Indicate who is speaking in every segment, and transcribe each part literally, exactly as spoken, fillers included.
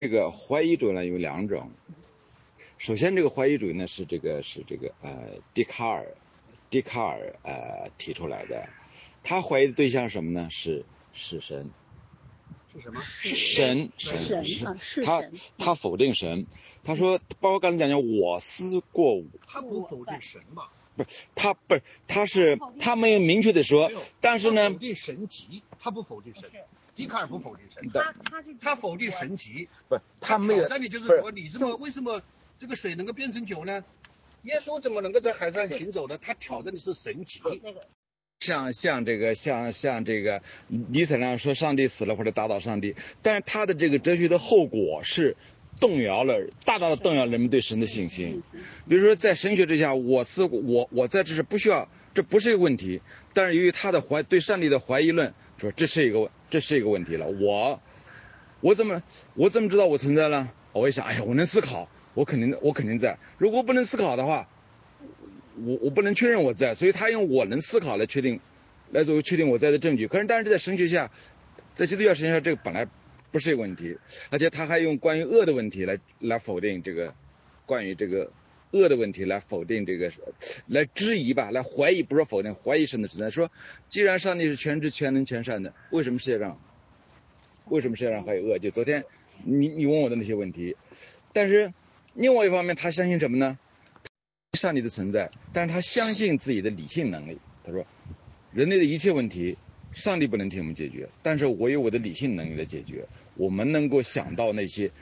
Speaker 1: 这个怀疑主义呢有两种，首先这个怀疑主义呢是这个是这个呃笛卡尔笛卡尔呃提出来的，他怀疑的对象是什么呢？是是神。
Speaker 2: 是什么？
Speaker 1: 是神
Speaker 3: 神
Speaker 1: 神
Speaker 3: 啊，是
Speaker 1: 他
Speaker 3: 神。
Speaker 1: 他否定神，他说，包括刚才讲讲我思过吾，
Speaker 2: 他不否定神吧？
Speaker 1: 不是他不是他是他没有明确的说，但是呢，
Speaker 2: 否定神迹，他不否定神。笛卡尔不否定神，
Speaker 3: 他他是
Speaker 2: 他否定神迹，
Speaker 1: 不是他没有。
Speaker 2: 挑战你就是说，你这么为什么这个水能够变成酒呢？耶稣怎么能够在海上行走呢？他挑战的是神迹。
Speaker 3: 那个
Speaker 1: 像像这个像像这个尼采那样说上帝死了或者打倒上帝，但是他的这个哲学的后果是动摇了大大的动摇人们对神的信心。比如说在神学之下，我思我我在这是不需要，这不是一个问题，但是由于他的怀对上帝的怀疑论，说这是一个这是一个问题了。我我怎么我怎么知道我存在呢？我一想，哎呀，我能思考，我肯定我肯定在。如果不能思考的话，我我不能确认我在，所以他用我能思考来确定，来作为确定我在的证据。可是但是在神学下，在基督教神学下，这个本来不是一个问题，而且他还用关于恶的问题来来否定这个，关于这个恶的问题来否定这个，来质疑吧，来怀疑，不是否定，怀疑神的存在。说既然上帝是全知全能全善的，为什么世界上为什么世界上还有恶？就昨天你你问我的那些问题，但是另外一方面，他相信什么呢？上帝的存在，但是他相信自己的理性能力。他说，人类的一切问题，上帝不能替我们解决，但是我有我的理性能力来解决。我们能够想到那些，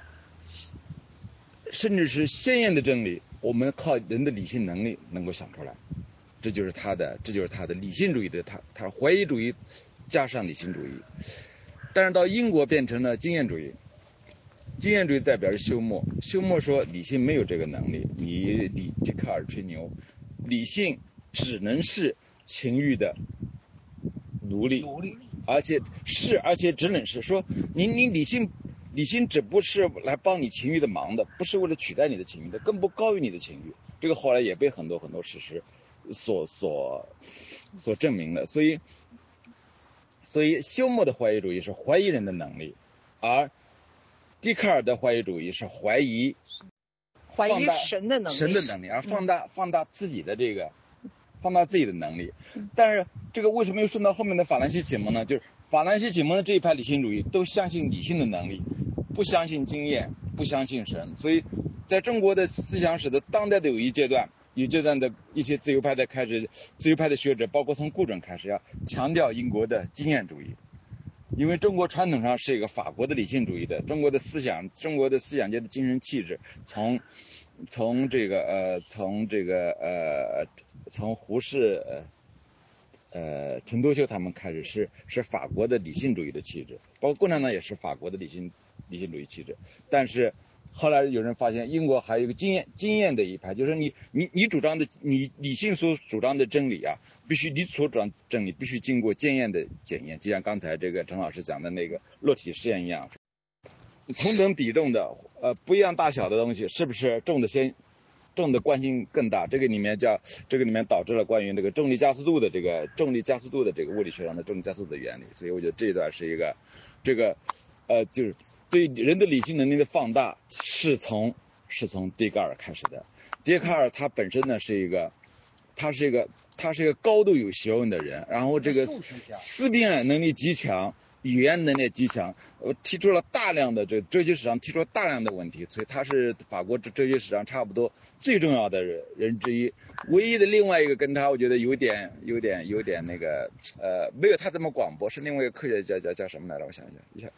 Speaker 1: 甚至是鲜艳的真理，我们靠人的理性能力能够想出来。这就是他的，这就是他的理性主义的，他他怀疑主义加上理性主义。但是到英国变成了经验主义。经验主义代表是休谟，休谟说理性没有这个能力，你理笛卡尔吹牛，理性只能是情欲的奴隶，
Speaker 2: 奴隶，
Speaker 1: 而且是而且只能是说你你理性理性只不是来帮你情欲的忙的，不是为了取代你的情欲的，更不高于你的情欲。这个后来也被很多很多事实所所所证明了。所以所以休谟的怀疑主义是怀疑人的能力，而笛卡尔的怀疑主义是怀疑
Speaker 3: 怀疑神的能力，
Speaker 1: 神的能力，而放大放大自己的这个放大自己的能力。但是这个为什么又顺到后面的法兰西启蒙呢？就是法兰西启蒙的这一派理性主义都相信理性的能力，不相信经验，不相信神。所以在中国的思想史的当代的有一阶段，有阶段的一些自由派的开始，自由派的学者，包括从顾准开始，要强调英国的经验主义。因为中国传统上是一个法国的理性主义的，中国的思想，中国的思想界的精神气质，从从这个呃，从这个呃，从胡适呃呃陈独秀他们开始是是法国的理性主义的气质，包括共产党也是法国的理性理性主义气质。但是后来有人发现，英国还有一个经验经验的一派，就是你你你主张的你理性所主张的真理啊，必须你所主张真理必须经过经验的检验，就像刚才这个陈老师讲的那个落体实验一样，同等比重的呃不一样大小的东西，是不是重的先重的惯性更大？这个里面叫这个里面导致了关于这个重力加速度的这个重力加速度的这个物理学上的重力加速度的原理。所以我觉得这一段是一个这个呃就是对人的理性能力的放大是从是从笛卡尔开始的。笛卡尔他本身呢是一个他是一个他是一个高度有学问的人，然后这个思辨能力极强，语言能力极强，呃，提出了大量的这哲学史上提出了大量的问题，所以他是法国哲学史上差不多最重要的人之一。唯一的另外一个跟他我觉得有点有点有点那个呃没有他这么广博，是另外一个科学家叫叫什么来着？我想一想一下。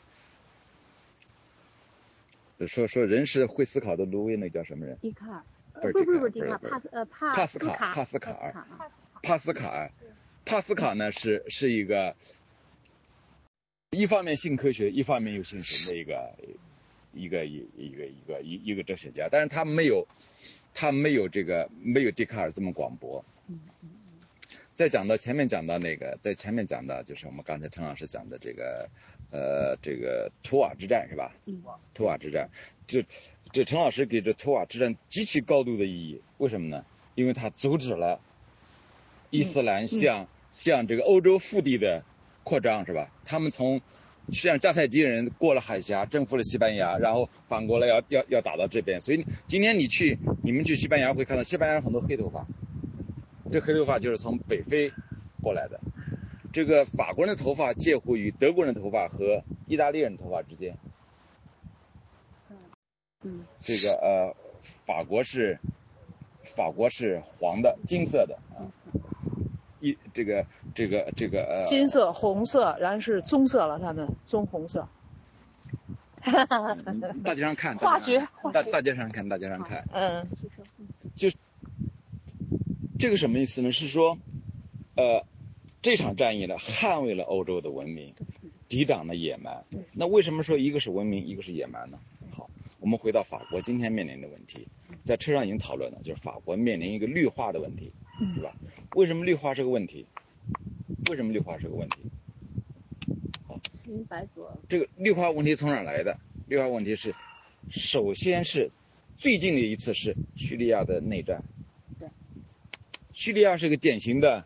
Speaker 1: 说说人是会思考的芦苇，那叫什么人？
Speaker 3: 笛卡尔，
Speaker 1: 不是
Speaker 3: 不是不是
Speaker 1: 笛卡尔，
Speaker 3: 笛卡尔，帕斯呃帕
Speaker 1: 帕斯
Speaker 3: 卡
Speaker 1: 帕斯卡
Speaker 3: 尔，
Speaker 1: 帕斯卡尔，帕斯卡呢是是一个一方面信科学，一方面又信神的一个一个一一个一个一一个哲学家，但是他没有他没有这个没有笛卡尔这么广博。再讲到前面讲到那个，在前面讲到就是我们刚才陈老师讲的这个呃这个图瓦之战是吧？图瓦之战，这这陈老师给这图瓦之战极其高度的意义，为什么呢？因为他阻止了伊斯兰向、嗯嗯、向这个欧洲腹地的扩张是吧？他们从实际上迦太基人过了海峡，征服了西班牙，然后反过来要要要打到这边。所以今天你去你们去西班牙会看到西班牙人很多黑头发，这黑头发就是从北非过来的。这个法国人的头发介乎于德国人的头发和意大利人的头发之间。
Speaker 3: 嗯，
Speaker 1: 这个呃，法国是法国是黄的，金色的啊。一这个这个这个呃，
Speaker 3: 金色、红色，然后是棕色了，他们棕红色。
Speaker 1: 嗯、大街上看，
Speaker 3: 化学，
Speaker 1: 大大街上看，大街上看，
Speaker 3: 嗯，
Speaker 1: 就这个什么意思呢？是说，呃，这场战役呢，捍卫了欧洲的文明，抵挡了野蛮。那为什么说一个是文明，一个是野蛮呢？好，我们回到法国今天面临的问题，在车上已经讨论了，就是法国面临一个绿化的问题，是吧？为什么绿化是个问题？为什么绿化是个问题？好，这个绿化问题从哪儿来的？绿化问题是，首先是最近的一次是叙利亚的内战。
Speaker 4: 对，
Speaker 1: 叙利亚是个典型的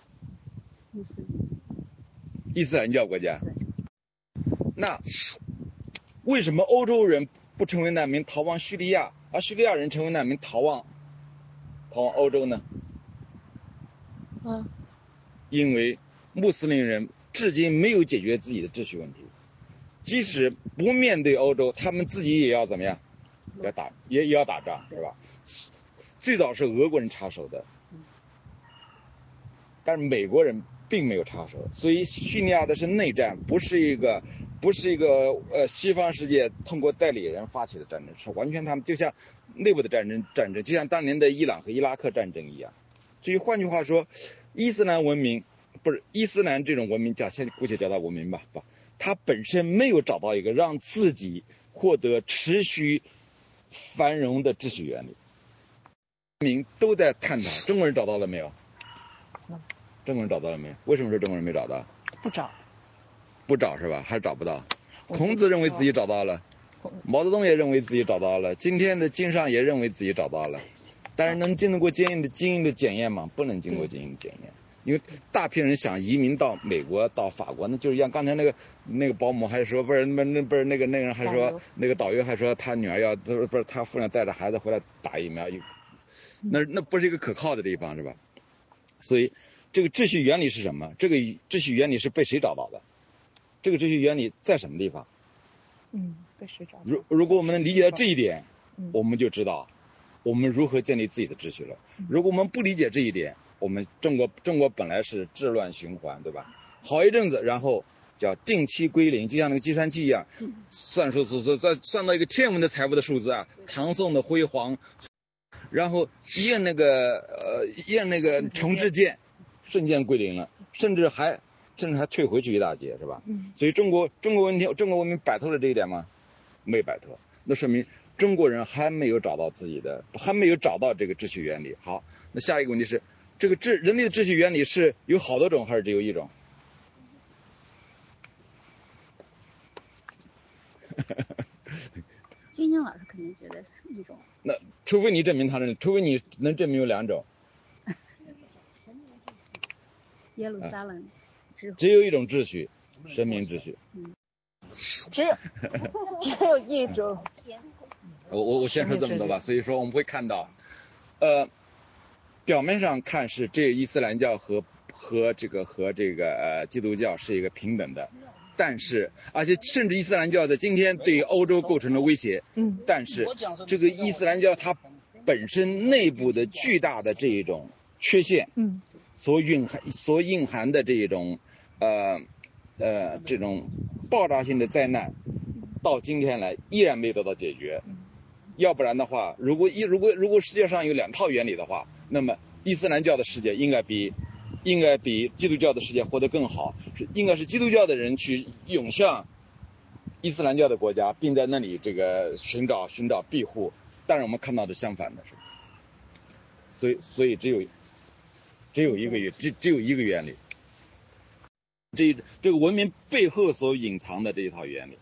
Speaker 1: 伊斯兰教国家。那为什么欧洲人不成为难民逃往叙利亚，而叙利亚人成为难民逃往逃往欧洲呢？
Speaker 3: 嗯，
Speaker 1: 因为穆斯林人至今没有解决自己的秩序问题，即使不面对欧洲，他们自己也要怎么样？要打也也要打仗，是吧？最早是俄国人插手的，但是美国人并没有插手，所以叙利亚的是内战，不是一个不是一个呃西方世界通过代理人发起的战争，是完全他们就像内部的战争战争，就像当年的伊朗和伊拉克战争一样。所以换句话说，伊斯兰文明不是伊斯兰这种文明，叫先姑且叫它文明吧，不，它本身没有找到一个让自己获得持续繁荣的秩序原理。民都在探讨，中国人找到了没有？中国人找到了没有？为什么说中国人没找到？
Speaker 3: 不找，
Speaker 1: 不找是吧？还是找不到？孔子认为自己找到了，毛泽东也认为自己找到了，今天的经上也认为自己找到了，但是能经得过经验的经验的检验吗？不能经过经验的检验，因为大批人想移民到美国、到法国，那就是像刚才那个那个保姆还说，不是那那不是那个那个人还说，那个导游还说他女儿要，不是他夫人带着孩子回来打疫苗，那那不是一个可靠的地方是吧？所以这个秩序原理是什么？这个秩序原理是被谁找到的？这个秩序原理在什么地方？
Speaker 3: 嗯，被谁找到？
Speaker 1: 如如果我们能理解到这一点，我们就知道我们如何建立自己的秩序了。如果我们不理解这一点，我们中国中国本来是治乱循环，对吧？好一阵子，然后叫定期归零，就像那个计算器一样，算数数数算算到一个天文的财富的数字啊，唐宋的辉煌，然后一摁那个呃一摁那个重置键，瞬间归零了，甚至还甚至还退回去一大截，是吧？
Speaker 3: 嗯。
Speaker 1: 所以中国中国文明中国文明摆脱了这一点吗？没摆脱，那说明中国人还没有找到自己的，还没有找到这个秩序原理。好，那下一个问题是，这个秩人类的秩序原理是有好多种还是只有一种？
Speaker 4: 君君老师肯定觉得是一种。
Speaker 1: 那除非你证明他是，除非你能证明有两种。
Speaker 4: 耶路撒冷、
Speaker 1: 啊，只有一种秩序，神明秩序。
Speaker 4: 嗯，
Speaker 3: 只有只有一种。
Speaker 1: 我我我先说这么多吧。所以说我们会看到，呃，表面上看是这伊斯兰教和和这个和这个呃基督教是一个平等的，但是而且甚至伊斯兰教在今天对欧洲构成了威胁。
Speaker 3: 嗯，
Speaker 1: 但是这个伊斯兰教它本身内部的巨大的这一种缺陷，
Speaker 3: 嗯，
Speaker 1: 所蕴含所蕴含的这种呃呃这种爆炸性的灾难，到今天来依然没有得到解决。要不然的话，如果一如果如果世界上有两套原理的话，那么伊斯兰教的世界应该比应该比基督教的世界活得更好，是应该是基督教的人去涌向伊斯兰教的国家，并在那里这个寻找寻找庇护。但是我们看到的相反的是，所以所以只有只有一个只只有一个原理，这这个文明背后所隐藏的这一套原理。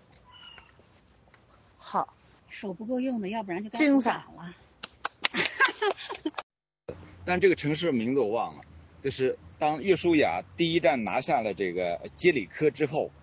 Speaker 3: 好，
Speaker 4: 手不够用的，要不然就该
Speaker 3: 精彩
Speaker 4: 了。
Speaker 1: 但这个城市名字我忘了，就是当约书亚第一站拿下了这个基里科之后，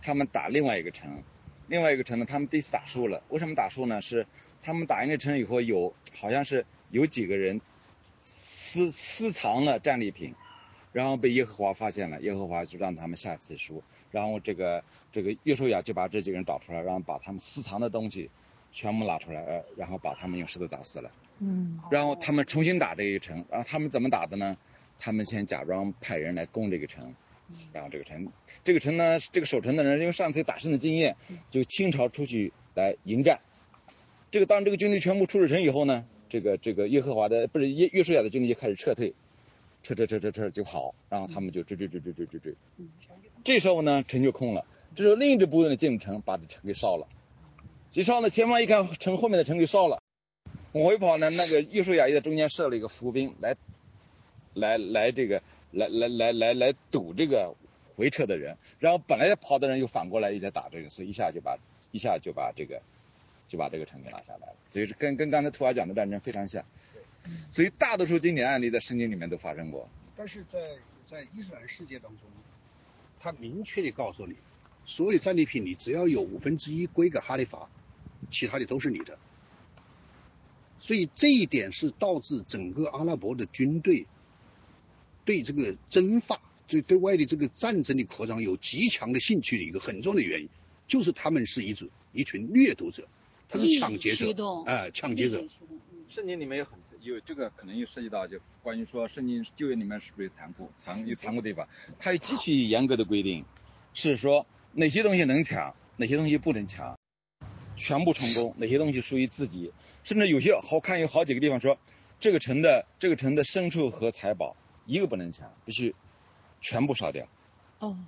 Speaker 1: 他们打另外一个城，另外一个城呢，他们第一次打输了。为什么打输呢？是他们打赢这城以后，有好像是有几个人私私藏了战利品，然后被耶和华发现了，耶和华就让他们下次输。然后这个这个约书亚就把这几个人找出来，然后把他们私藏的东西全部拿出来，然后把他们用石头打死了。
Speaker 3: 嗯，
Speaker 1: 然后他们重新打这一城，然后他们怎么打的呢？他们先假装派人来攻这个城，然后这个城，这个城呢，这个守城的人因为上次打胜的经验，就倾巢出去来迎战。这个当这个军队全部出了城以后呢，这个这个耶和华的不是约约书亚的军队就开始撤退，撤撤撤撤撤就跑，然后他们就追追追追追追追。这时候呢，城就空了。这时候另一支部队呢进入城，把这城给烧了。一烧呢，前方一看城后面的城给烧了，往回跑呢，那个约书亚也在中间设了一个伏兵来。来来这个来来来来来堵这个回撤的人，然后本来跑的人又反过来也在打这个，所以一下就把一下就把这个就把这个城给拿下来了。所以是跟跟刚才图瓦讲的战争非常像，所以大多数经典案例在圣经里面都发生过。
Speaker 2: 但是在在伊斯兰世界当中，他明确地告诉你，所有的战利品你只要有五分之一归给哈里法，其他的都是你的。所以这一点是导致整个阿拉伯的军队对这个征伐、对对外的这个战争的扩张有极强的兴趣的一个很重要的原因，就是他们是一组一群掠夺者，他是抢劫者，啊、呃，抢劫者。
Speaker 1: 圣经里面有很有这个可能又涉及到就关于说圣经旧约里面是不是残酷残有残酷地方，它有极其严格的规定，是说哪些东西能抢，哪些东西不能抢，全部成功，哪些东西属于自己，甚至有些好看有好几个地方说这个城的这个城的牲畜和财宝。一个不能抢，必须全部烧掉。
Speaker 3: 哦，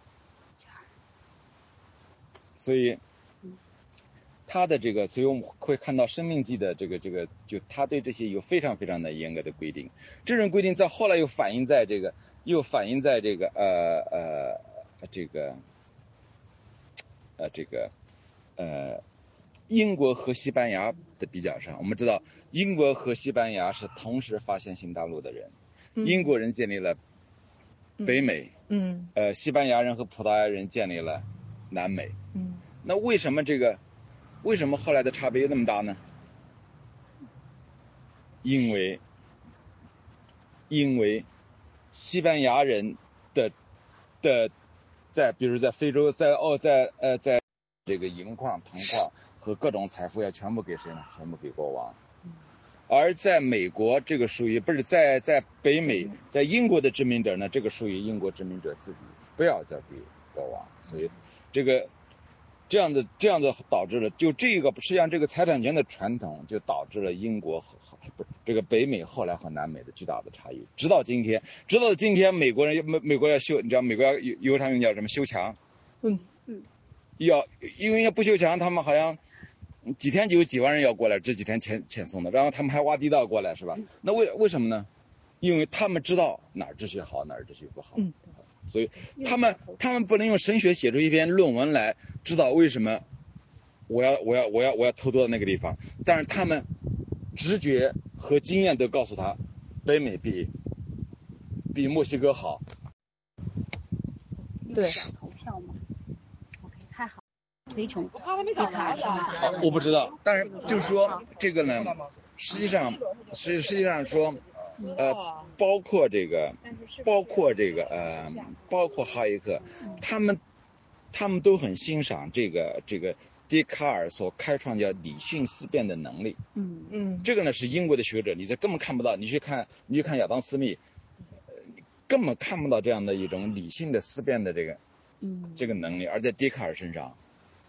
Speaker 1: 所以他的这个，所以我们会看到《生命记》的这个这个，就他对这些有非常非常的严格的规定。这种规定在后来又反映在这个，又反映在这个呃呃这个呃这个呃英国和西班牙的比较上。我们知道，英国和西班牙是同时发现新大陆的人。英国人建立了北美，
Speaker 3: 嗯，
Speaker 1: 呃，西班牙人和葡萄牙人建立了南美，
Speaker 3: 嗯，
Speaker 1: 那为什么这个，为什么后来的差别那么大呢？因为，因为西班牙人的的在，比如在非洲，在澳，在呃，在这个银矿、铜矿和各种财富要全部给谁呢？全部给国王。而在美国，这个属于不是在在北美，在英国的殖民者呢，这个属于英国殖民者自己，不要交给国王。所以，这个这样的这样的导致了，就这个实际上这个财产权的传统，就导致了英国和不是这个北美后来和南美的巨大的差异。直到今天，直到今天，美国人美美国要修，你知道美国要有有场用叫什么修墙？
Speaker 3: 嗯
Speaker 4: 嗯，
Speaker 1: 要因为要不修墙，他们好像。几天就有几万人要过来，这几天遣遣送的，然后他们还挖地道过来，是吧？那为为什么呢？因为他们知道哪儿秩序好，哪儿秩序不好，
Speaker 3: 嗯，
Speaker 1: 所以他们他们不能用神学写出一篇论文来知道为什么我要我要我要我要偷渡到那个地方，但是他们直觉和经验都告诉他，北美比比墨西哥好。
Speaker 3: 对，
Speaker 4: 投票吗 ？OK， 太好。推崇，
Speaker 3: 我怕他没找着呢。
Speaker 1: 我不知道，但是就是说这个呢，实际上实实际上说，呃，包括这个，包括这个呃，包括哈耶克，他们他们都很欣赏这个这个笛卡尔所开创叫理性思辨的能力。
Speaker 3: 嗯嗯，
Speaker 1: 这个呢是英国的学者，你这根本看不到，你去看你去看亚当斯密，你根本看不到这样的一种理性的思辨的这个嗯这个能力，而在笛卡尔身上。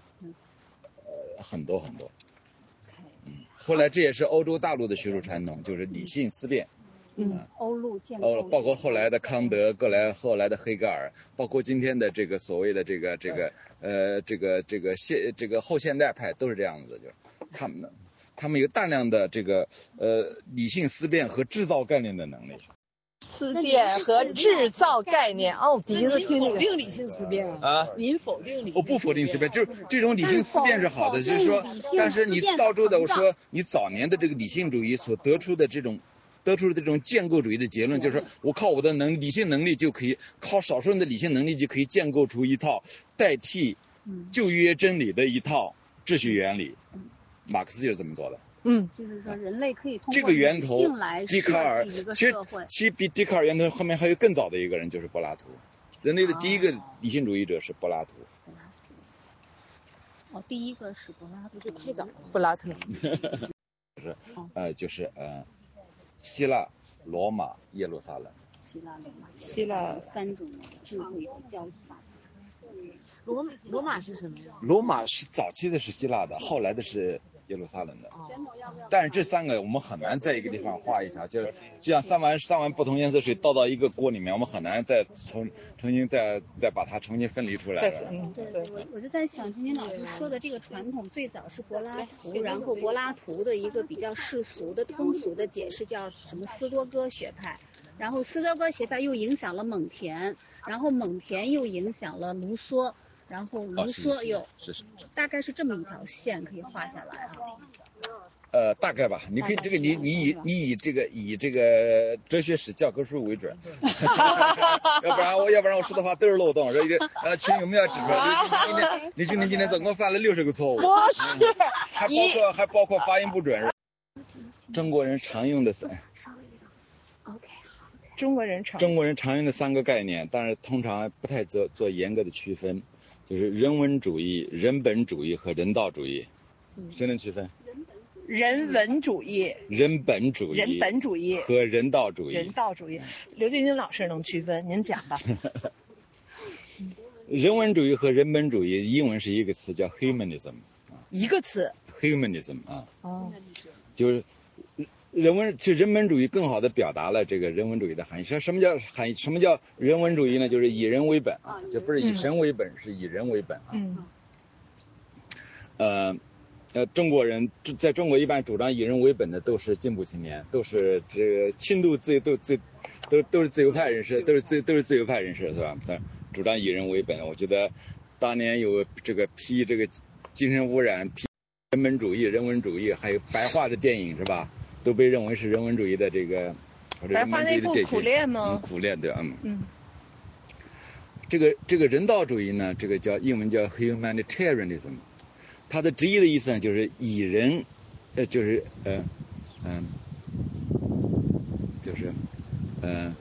Speaker 1: 很多很多，嗯，后来这也是欧洲大陆的学术传统，就是理性思辨，
Speaker 4: 嗯，欧陆建
Speaker 1: 哦，包括后来的康德，后来后来的黑格尔，包括今天的这个所谓的这个这个呃这个这个现这个后现代派都是这样子的，就是他们他们有大量的这个呃理性思辨和制造概念的能力。
Speaker 3: 思辨和制造概念，哦，我第一次听这个。
Speaker 5: 否定理性思辨
Speaker 1: 啊？
Speaker 5: 您否定理性思辨？
Speaker 1: 我不否定思辨，就是这种理性思辨是好的，就是说，但是你到处的我说，你早年的这个理性主义所得出的这种，得出的这种建构主义的结论，就是说我靠我的能理性能力就可以，靠少数人的理性能力就可以建构出一套代替旧约真理的一套秩序原理，马克思就是这么做的。
Speaker 4: 嗯，就是说人类可以通
Speaker 1: 这
Speaker 4: 过
Speaker 1: 个源头
Speaker 4: 性来
Speaker 1: 笛卡尔，
Speaker 4: 设计一个
Speaker 1: 其实
Speaker 4: 社会。
Speaker 1: 其实比笛卡尔源头后面还有更早的一个人，就是柏拉图。人类的第一个理性主义者是柏拉图。
Speaker 4: 哦，第一个是柏拉图，
Speaker 3: 就太早了。柏拉图
Speaker 1: 就是呃就是呃希腊、罗马、耶路撒冷。
Speaker 4: 希腊、罗马、
Speaker 3: 希腊
Speaker 4: 三种智慧的交集。
Speaker 3: 罗罗马是什么呀？
Speaker 1: 罗马是早期的是希腊的，后来的是耶路撒冷的。但是这三个我们很难在一个地方画一条，就是这样三碗三碗不同颜色水倒到一个锅里面，我们很难再重重新再再把它重新分离出来了。
Speaker 3: 嗯，
Speaker 4: 对，我我就在想，金金老师说的这个传统最早是柏拉图，然后柏拉图的一个比较世俗的通俗的解释叫什么斯多哥学派，然后斯多哥学派又影响了蒙田，然后蒙田又影响了卢梭，然后卢梭又、
Speaker 1: 哦、是是是
Speaker 4: 大概是这么一条线可以画下来啊。
Speaker 1: 呃，大概吧，你可以这个你你以你以这个以这个哲学史教科书为准，要不然我要不然我说的话都是漏洞，说一个呃群友们要指出来，今天你今天今天总共犯了六十个错误，
Speaker 3: 不是，
Speaker 1: 还包括还包括发音不准，中国人常用的是
Speaker 4: OK 好，
Speaker 3: 中国人常
Speaker 1: 中国人常用的三个概念，但是通常不太做做严格的区分，就是人文主义、人本主义和人道主义，谁能区分？
Speaker 3: 人文主义、
Speaker 1: 人本主义、
Speaker 3: 人本主义
Speaker 1: 和人道主义。
Speaker 3: 人道主义，刘晶晶老师能区分，您讲吧。
Speaker 1: 人文主义和人本主义，英文是一个词叫 humanism，
Speaker 3: 一个词。
Speaker 1: humanism 啊，
Speaker 3: 哦，
Speaker 1: 就是人文，其实人本主义更好的表达了这个人文主义的含义。什么叫含义？什么叫人文主义呢？就是以人为本啊，就不是以神为本，嗯、是以人为本啊。
Speaker 3: 嗯。
Speaker 1: 呃。呃，中国人在中国一般主张以人为本的都是进步青年，都是这个轻度自由，都自都都是自由派人士，都是自都是自由派人士，是吧？主张以人为本。我觉得当年有这个批这个精神污染、批人本主义、人文主义，还有白话的电影，是吧？都被认为是人文主义的这个或者人文主义的这些。
Speaker 3: 白话那部苦练吗？
Speaker 1: 嗯，苦练对，嗯。
Speaker 3: 嗯。
Speaker 1: 这个这个人道主义呢，这个叫英文叫 humanitarianism。它的直译的意思呢，就是以人，呃，就是呃，嗯、呃，就是呃，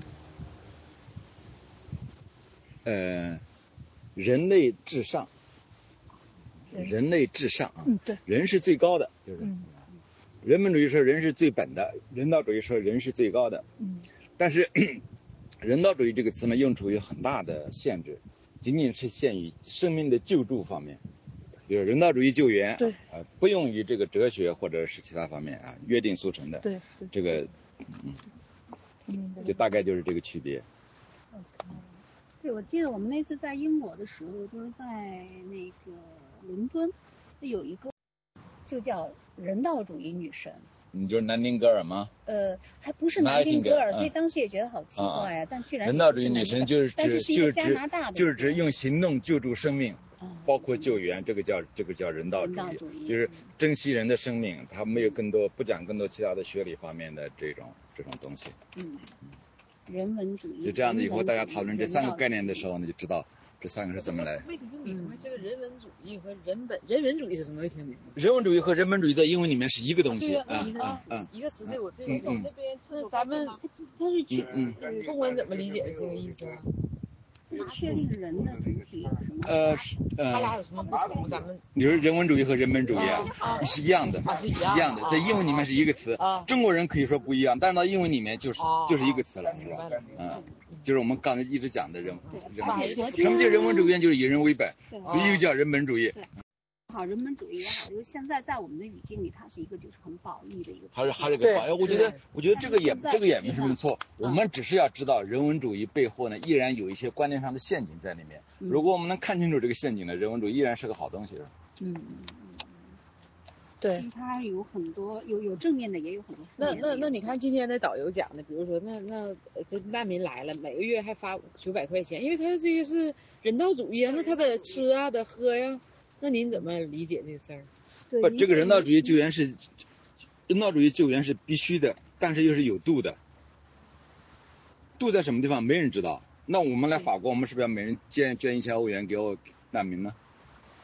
Speaker 1: 呃，人类至上，人类至上啊，
Speaker 3: 嗯，对，
Speaker 1: 人是最高的，就是，
Speaker 3: 嗯，
Speaker 1: 人本主义说人是最本的，人道主义说人是最高的，
Speaker 3: 嗯，
Speaker 1: 但是人道主义这个词呢，用处有很大的限制，仅仅是限于生命的救助方面。比如人道主义救援，
Speaker 3: 对，
Speaker 1: 呃，不用于这个哲学或者是其他方面啊，约定俗成的，
Speaker 3: 对，
Speaker 1: 这个，嗯，嗯，就大概就是这个区别。
Speaker 4: 对，我记得我们那次在英国的时候，就是在那个伦敦，有一个就叫人道主义女神。
Speaker 1: 你就是南丁格尔吗？
Speaker 4: 呃，还不是南丁格尔，
Speaker 1: 嗯、
Speaker 4: 所以当时也觉得好奇怪呀、啊。但居然
Speaker 1: 人道主义女神就是指，
Speaker 4: 但是是一个加拿大的，
Speaker 1: 就是指用行动救助生命。包括救援，这个叫这个叫人道主义，
Speaker 4: 主义
Speaker 1: 就是珍惜人的生命，他没有更多不讲更多其他的学理方面的这种这种东西。
Speaker 4: 嗯，人文主义。
Speaker 1: 就这样子，以后大家讨论这三个概念的时候呢，就知道这三个是怎么来。
Speaker 5: 没听明白这个人文主义和人本，人文主义是什么？没听明白。
Speaker 1: 人文主义和人本主义在英文里面是一个东西，
Speaker 5: 啊，
Speaker 1: 一个
Speaker 5: 啊，嗯，一个词，这我这个
Speaker 1: 嗯
Speaker 5: 那边，那咱们它是指
Speaker 1: 嗯
Speaker 5: 中文怎么理解这个意思啊？
Speaker 4: 是确定人的主体什么？
Speaker 1: 呃，是呃，
Speaker 5: 他俩有什么不同？咱们
Speaker 1: 你说人文主义和人本主义啊，
Speaker 5: 啊
Speaker 1: 是一样的，
Speaker 5: 啊是一
Speaker 1: 样的，在英文里面是一个词，
Speaker 5: 啊，
Speaker 1: 中国人可以说不一样，但是到英文里面就是就是一个词了，
Speaker 5: 是吧？
Speaker 1: 嗯，就是我们刚才一直讲的人人文主义，
Speaker 4: 什
Speaker 1: 么叫人文主义？就是以人为本，所以又叫人本主义。
Speaker 4: 好，人本主义也好，就是现在在我们的语境里，它是一个就是很褒义的一个词。
Speaker 1: 还是还是个好，我觉得我觉得这个也这个也没什么错。我们只是要知道人文主义背后呢，依然有一些观念上的陷阱在里面。如果我们能看清楚这个陷阱呢，人文主义依然是个好东西。
Speaker 4: 嗯，
Speaker 3: 对，
Speaker 4: 其实它有很多有有正面的，也有很多负
Speaker 5: 那
Speaker 4: 面的。
Speaker 5: 那那你看今天的导游讲的，比如说那那这难民来了，每个月还发九百块钱，因为他这个是人道主义啊，那他得吃啊，得喝呀。那您怎么理解这个事儿？
Speaker 1: 不，这个人道主义救援是人道主义救援是必须的，但是又是有度的。度在什么地方没人知道。那我们来法国，我们是不是要每人捐捐一千欧元给我难民呢？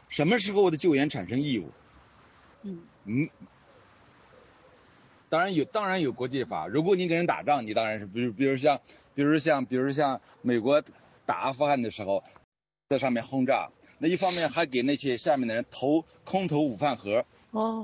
Speaker 1: 什么时候的救援产生义务？
Speaker 4: 嗯
Speaker 1: 嗯，当然有，当然有国际法。如果你跟人打仗，你当然是，比如比如像，比如像，比如像美国打阿富汗的时候，在上面轰炸，那一方面还给那些下面的人投空投午饭盒。
Speaker 3: 哦，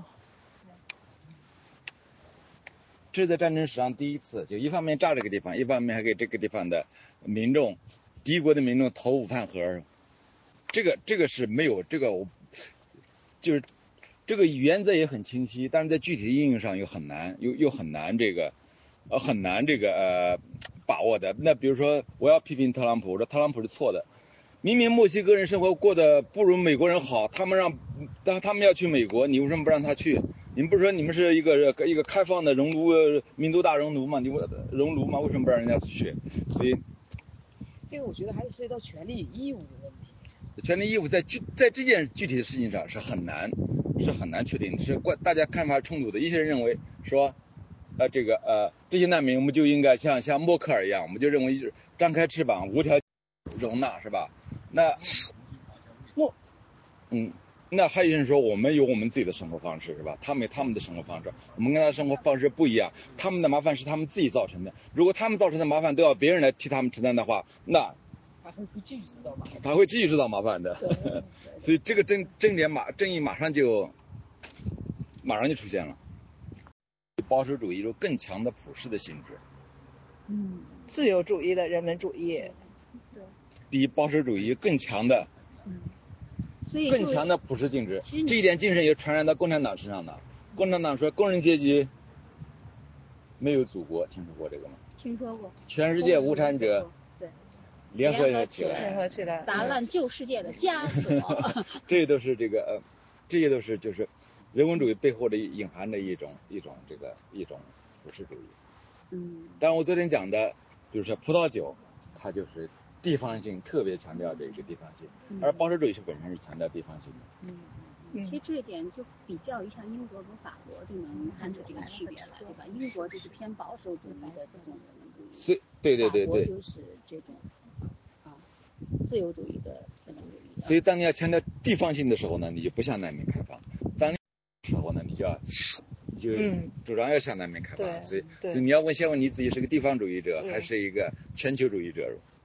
Speaker 1: 这是在战争史上第一次，就一方面炸这个地方，一方面还给这个地方的民众，敌国的民众投午饭盒。这个这个是没有这个，就是这个原则也很清晰，但是在具体的应用上又很难，又又很难这个，呃很难这个呃把握的。那比如说我要批评特朗普，我说特朗普是错的，明明墨西哥人生活过得不如美国人好，他们让当他们要去美国，你为什么不让他去？你们不是说你们是一个一个开放的熔炉民族大熔炉吗？你熔炉吗？为什么不让人家去？所以
Speaker 5: 这个我觉得还是涉及到权利与义务的问题。
Speaker 1: 权利义务在具在这件具体的事情上是很难，是很难确定的，是大家看法冲突的。一些人认为说，呃，这个呃这些难民我们就应该像像默克尔一样，我们就认为就是张开翅膀无条件容纳，是吧？那
Speaker 3: 默，
Speaker 1: 嗯，那还有人说我们有我们自己的生活方式，是吧？他们有他们的生活方式，我们跟他的生活方式不一样，他们的麻烦是他们自己造成的。如果他们造成的麻烦都要别人来替他们承担的话，那
Speaker 5: 他会继续制造麻烦，
Speaker 1: 他会继续制造麻烦的。所以这个争争点马正义马上就马上就出现了。保守主义有更强的普世的性质，
Speaker 3: 嗯，自由主义的人文主义，
Speaker 4: 对，
Speaker 1: 比保守主义更强的，
Speaker 4: 嗯，所以
Speaker 1: 更强的普世性质。
Speaker 4: 其实
Speaker 1: 这一点精神也传染到共产党身上的。共产党说工人阶级没有祖国，听说过这个吗？
Speaker 4: 听说过，
Speaker 1: 全世界无产者
Speaker 4: 对
Speaker 1: 联合起
Speaker 3: 联
Speaker 1: 来，
Speaker 3: 合起来
Speaker 4: 砸烂旧世界的枷锁。
Speaker 1: 这些都是这个呃，这些都是就是人文主义背后的隐含的一种一种这个一种普世主义。
Speaker 4: 嗯，
Speaker 1: 但我昨天讲的，比如说葡萄酒，它就是地方性特别强调这个地方性，而保守主义是本身是强调地方性的。
Speaker 4: 嗯。其实这一点就比较一下英国跟法国就能看出这个区别来，对吧？英国就是偏保守主义的这种人文主义，
Speaker 1: 所以对对对对，
Speaker 4: 法国就是这种啊自由主义的人文主义。
Speaker 1: 所以当你要强调地方性的时候呢，你就不向难民开放；当你时候呢，你就要就主张要向难民开放。
Speaker 3: 嗯、
Speaker 1: 所以
Speaker 3: 所
Speaker 1: 以你要问先问你自己是个地方主义者还是一个全球主义者。